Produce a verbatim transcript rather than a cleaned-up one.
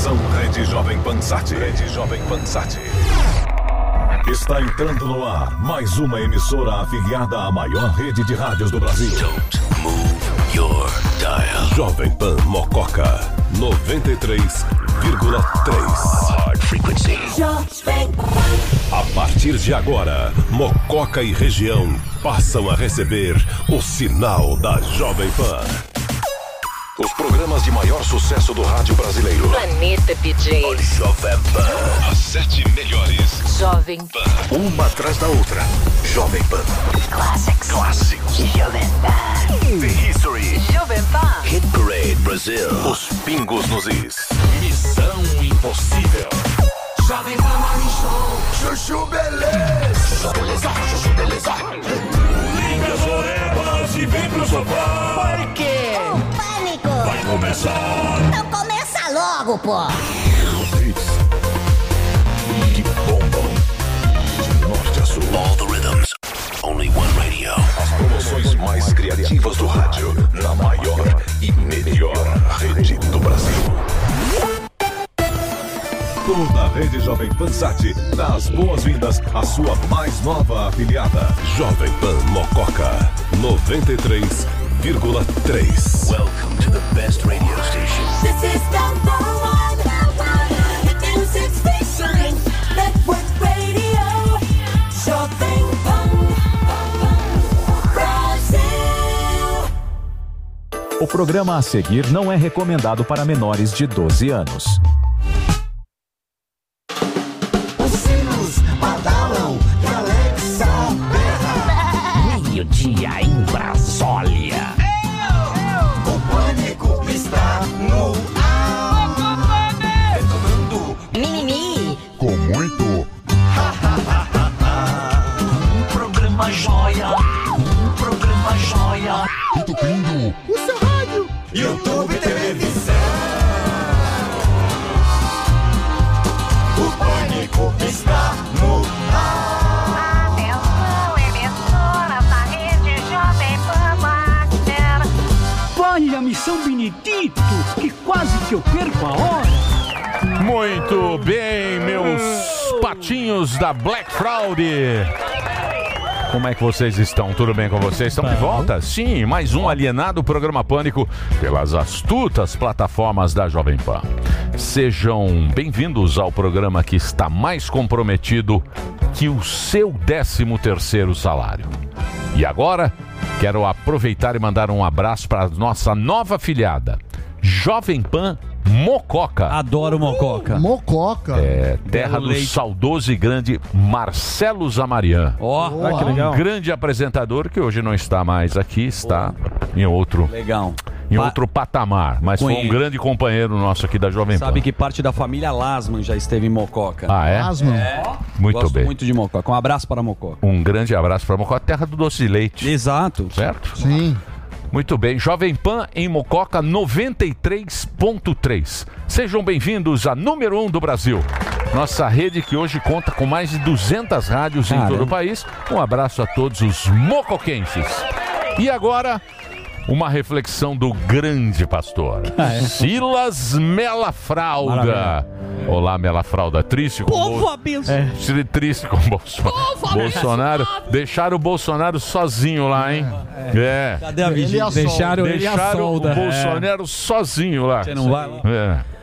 Atenção, Rede Jovem Pan Sat. Rede Jovem Pan Sat. Está entrando no ar mais uma emissora afiliada à maior rede de rádios do Brasil. Don't move your dial. Jovem Pan Mococa noventa e três vírgula três. Hard frequency. A partir de agora, Mococa e região passam a receber o sinal da Jovem Pan. Os programas de maior sucesso do rádio brasileiro. Planeta D J. O Jovem Pan. As sete melhores. Jovem Pan. Uma atrás da outra. Jovem Pan. Classics. Clássicos. Jovem Pan. The History. Jovem Pan. Hit Parade Brasil. Os pingos nos is. Missão Impossível. Jovem Pan Morning Show. Chuchu Beleza. Beleza, Chuchu Beleza. Liga as orejas e vem pro sofá. Por quê? O pânico. Vai começar. Então começa logo, pô. Que bombam. De norte a sul. All the rhythms. Only one radio. As promoções mais criativas do rádio. Na maior e melhor rede do Brasil. Toda a rede Jovem Pan Sat dá as boas-vindas à sua mais nova afiliada. Jovem Pan Mococa noventa e três vírgula três. Welcome to the best radio station. This is number one. Hit music station. Network radio. Jovem Pan Brasil. O programa a seguir não é recomendado para menores de doze anos. Os sinos badalam e Alexa berra. Meio-dia em Brasólia. O pânico está no ar. Retomando. Mimimi. Com muito. Um programa joia. Um programa joia. Entupindo o seu rádio. YouTube, televisão. O pânico está no ar. Atenção, emissoras da rede Jovem Pan Master. Olha, missão Benedito, que quase que eu perco a hora. Muito bem, meus patinhos da Black Fraud. Como é que vocês estão? Tudo bem com vocês? Estão de volta? Sim, mais um Alienado, programa Pânico, pelas astutas plataformas da Jovem Pan. Sejam bem-vindos ao programa que está mais comprometido que o seu décimo terceiro salário. E agora, quero aproveitar e mandar um abraço para a nossa nova afiliada, Jovem Pan Mococa. Adoro Mococa. Mococa. É, terra do leite. saudoso e grande Marcelo Zamarian. Ó, Boa. que legal. Um grande apresentador que hoje não está mais aqui, está em outro, Legal. em Pa- outro patamar, mas foi um Conheço. grande companheiro nosso aqui da Jovem Pan. Sabe que parte da família Lasman já esteve em Mococa. Ah, é? Asma. Muito Gosto bem. muito de Mococa. Um abraço para Mococa. Um grande abraço para Mococa, terra do doce de leite, Exato. certo? Sim. Muito bem, Jovem Pan em Mococa noventa e três ponto três. Sejam bem-vindos à número um do Brasil. Nossa rede que hoje conta com mais de duzentas rádios em Caramba. todo o país. Um abraço a todos os mocoquenses. E agora, uma reflexão do grande pastor, Ah, é? Silas Melafralda. Maravilha. Olá, Melafralda. Triste com Povo Bol- abençoado. É, triste com o Bolso- Bolsonaro. Deixaram o Bolsonaro sozinho lá, hein? É. Cadê a Ele vigília? é a solda. Deixaram ele a Deixaram o solda. Bolsonaro sozinho lá. Você não vai lá? É.